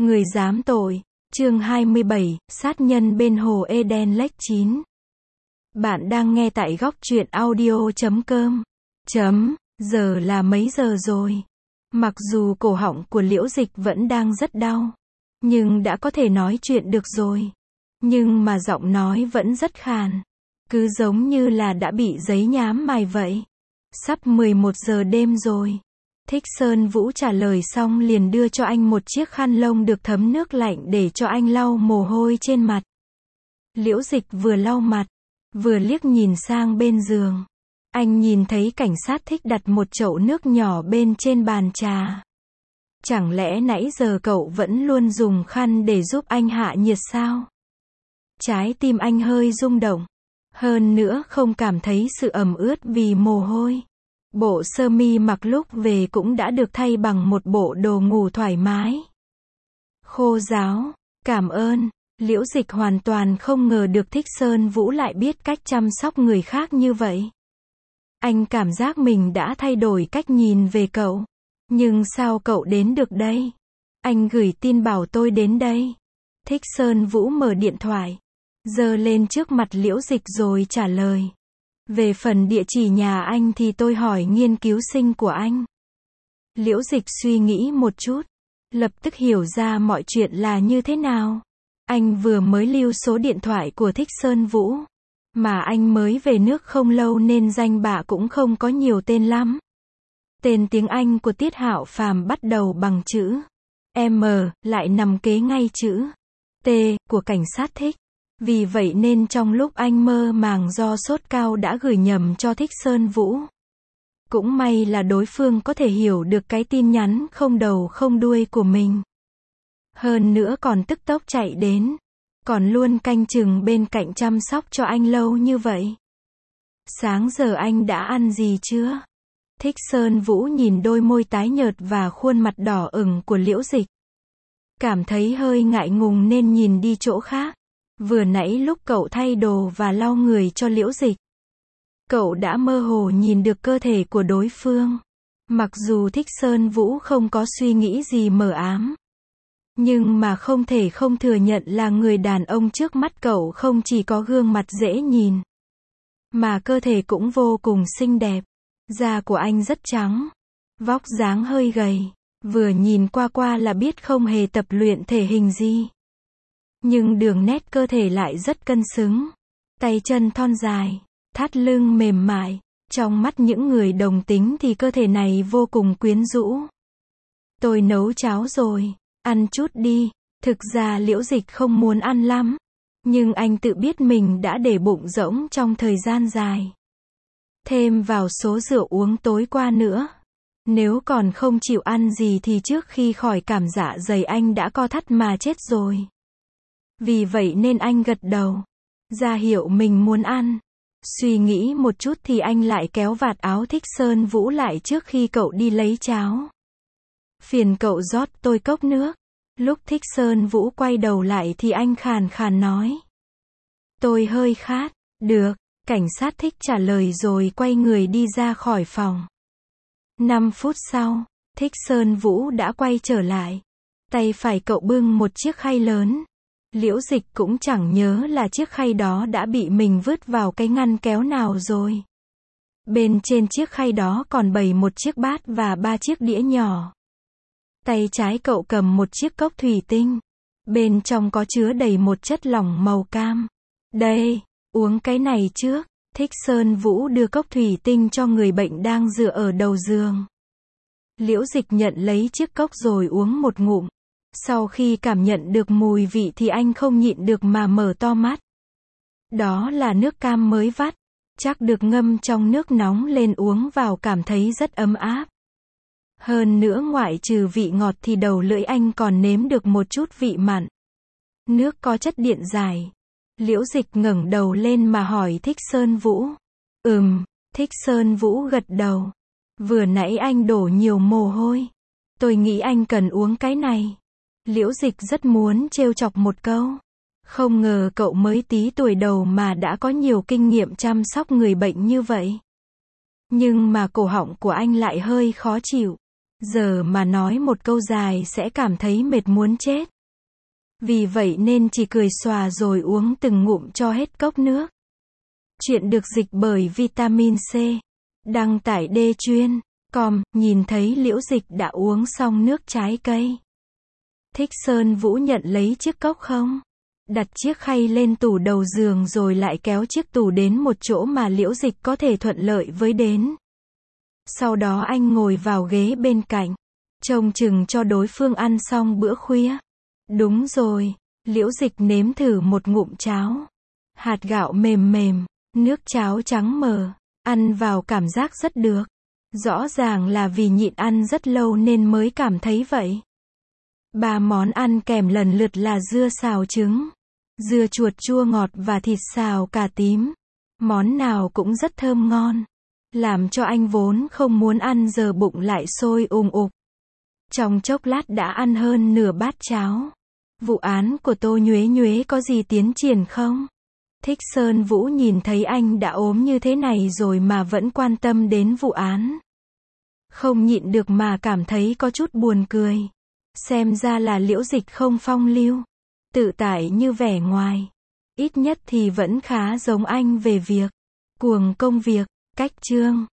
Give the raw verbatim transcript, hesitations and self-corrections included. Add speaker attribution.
Speaker 1: Người dám tội. Chương hai mươi bảy, sát nhân bên hồ Eden Lake chín. Bạn đang nghe tại góc truyện audio chấm com. Chấm, giờ là mấy giờ rồi? Mặc dù cổ họng của Liễu Dịch vẫn đang rất đau, nhưng đã có thể nói chuyện được rồi. Nhưng mà giọng nói vẫn rất khàn, cứ giống như là đã bị giấy nhám mài vậy. Sắp mười một giờ đêm rồi. Thích Sơn Vũ trả lời xong liền đưa cho anh một chiếc khăn lông được thấm nước lạnh để cho anh lau mồ hôi trên mặt. Liễu Dịch vừa lau mặt, vừa liếc nhìn sang bên giường. Anh nhìn thấy cảnh sát Thích đặt một chậu nước nhỏ bên trên bàn trà. Chẳng lẽ nãy giờ cậu vẫn luôn dùng khăn để giúp anh hạ nhiệt sao? Trái tim anh hơi rung động. Hơn nữa không cảm thấy sự ẩm ướt vì mồ hôi. Bộ sơ mi mặc lúc về cũng đã được thay bằng một bộ đồ ngủ thoải mái, khô ráo. Cảm ơn. Liễu Dịch hoàn toàn không ngờ được Thích Sơn Vũ lại biết cách chăm sóc người khác như vậy. Anh cảm giác mình đã thay đổi cách nhìn về cậu. Nhưng sao cậu đến được đây? Anh gửi tin bảo tôi đến đây. Thích Sơn Vũ mở điện thoại, giơ lên trước mặt Liễu Dịch rồi trả lời. Về phần địa chỉ nhà anh thì tôi hỏi nghiên cứu sinh của anh. Liễu Dịch suy nghĩ một chút, lập tức hiểu ra mọi chuyện là như thế nào. Anh vừa mới lưu số điện thoại của Thích Sơn Vũ, mà anh mới về nước không lâu nên danh bạ cũng không có nhiều tên lắm. Tên tiếng Anh của Tiết Hạo Phàm bắt đầu bằng chữ M, lại nằm kế ngay chữ T của cảnh sát Thích. Vì vậy nên trong lúc anh mơ màng do sốt cao đã gửi nhầm cho Thích Sơn Vũ. Cũng may là đối phương có thể hiểu được cái tin nhắn không đầu không đuôi của mình. Hơn nữa còn tức tốc chạy đến, còn luôn canh chừng bên cạnh chăm sóc cho anh lâu như vậy. Sáng giờ anh đã ăn gì chưa? Thích Sơn Vũ nhìn đôi môi tái nhợt và khuôn mặt đỏ ửng của Liễu Dịch, cảm thấy hơi ngại ngùng nên nhìn đi chỗ khác. Vừa nãy lúc cậu thay đồ và lau người cho Liễu Dịch, cậu đã mơ hồ nhìn được cơ thể của đối phương. Mặc dù Thích Sơn Vũ không có suy nghĩ gì mờ ám, nhưng mà không thể không thừa nhận là người đàn ông trước mắt cậu không chỉ có gương mặt dễ nhìn, mà cơ thể cũng vô cùng xinh đẹp. Da của anh rất trắng, vóc dáng hơi gầy, vừa nhìn qua qua là biết không hề tập luyện thể hình gì. Nhưng đường nét cơ thể lại rất cân xứng, tay chân thon dài, thắt lưng mềm mại. Trong mắt những người đồng tính thì cơ thể này vô cùng quyến rũ. Tôi nấu cháo rồi, ăn chút đi. Thực ra Liễu Dịch không muốn ăn lắm, nhưng anh tự biết mình đã để bụng rỗng trong thời gian dài. Thêm vào số rượu uống tối qua nữa, nếu còn không chịu ăn gì thì trước khi khỏi cảm dạ dày anh đã co thắt mà chết rồi. Vì vậy nên anh gật đầu, ra hiệu mình muốn ăn. Suy nghĩ một chút thì anh lại kéo vạt áo Thích Sơn Vũ lại trước khi cậu đi lấy cháo. Phiền cậu rót tôi cốc nước. Lúc Thích Sơn Vũ quay đầu lại thì anh khàn khàn nói. Tôi hơi khát. Được, cảnh sát Thích trả lời rồi quay người đi ra khỏi phòng. Năm phút sau, Thích Sơn Vũ đã quay trở lại. Tay phải cậu bưng một chiếc khay lớn. Liễu Dịch cũng chẳng nhớ là chiếc khay đó đã bị mình vứt vào cái ngăn kéo nào rồi. Bên trên chiếc khay đó còn bày một chiếc bát và ba chiếc đĩa nhỏ. Tay trái cậu cầm một chiếc cốc thủy tinh. Bên trong có chứa đầy một chất lỏng màu cam. Đây, uống cái này trước. Thích Sơn Vũ đưa cốc thủy tinh cho người bệnh đang dựa ở đầu giường. Liễu Dịch nhận lấy chiếc cốc rồi uống một ngụm. Sau khi cảm nhận được mùi vị thì anh không nhịn được mà mở to mắt. Đó là nước cam mới vắt, chắc được ngâm trong nước nóng lên uống vào cảm thấy rất ấm áp. Hơn nữa ngoại trừ vị ngọt thì đầu lưỡi anh còn nếm được một chút vị mặn. Nước có chất điện giải. Liễu Dịch ngẩng đầu lên mà hỏi Thích Sơn Vũ. Ừm, Thích Sơn Vũ gật đầu. Vừa nãy anh đổ nhiều mồ hôi. Tôi nghĩ anh cần uống cái này. Liễu Dịch rất muốn trêu chọc một câu. Không ngờ cậu mới tí tuổi đầu mà đã có nhiều kinh nghiệm chăm sóc người bệnh như vậy. Nhưng mà cổ họng của anh lại hơi khó chịu. Giờ mà nói một câu dài sẽ cảm thấy mệt muốn chết. Vì vậy nên chỉ cười xòa rồi uống từng ngụm cho hết cốc nước. Chuyện được dịch bởi Vitamin C. Đăng tải đê chuyên chấm com, nhìn thấy Liễu Dịch đã uống xong nước trái cây. Thích Sơn Vũ nhận lấy chiếc cốc không? Đặt chiếc khay lên tủ đầu giường rồi lại kéo chiếc tủ đến một chỗ mà Liễu Dịch có thể thuận lợi với đến. Sau đó anh ngồi vào ghế bên cạnh, trông chừng cho đối phương ăn xong bữa khuya. Đúng rồi, Liễu Dịch nếm thử một ngụm cháo. Hạt gạo mềm mềm, nước cháo trắng mờ, ăn vào cảm giác rất được. Rõ ràng là vì nhịn ăn rất lâu nên mới cảm thấy vậy. Ba món ăn kèm lần lượt là dưa xào trứng, dưa chuột chua ngọt và thịt xào cà tím. Món nào cũng rất thơm ngon, làm cho anh vốn không muốn ăn giờ bụng lại sôi ùng ục. Trong chốc lát đã ăn hơn nửa bát cháo. Vụ án của Tô Nhuế Nhuế có gì tiến triển không? Thích Sơn Vũ nhìn thấy anh đã ốm như thế này rồi mà vẫn quan tâm đến vụ án. Không nhịn được mà cảm thấy có chút buồn cười. Xem ra là Liễu Dịch không phong lưu, tự tại như vẻ ngoài. Ít nhất thì vẫn khá giống anh về việc cuồng công việc. Cách chương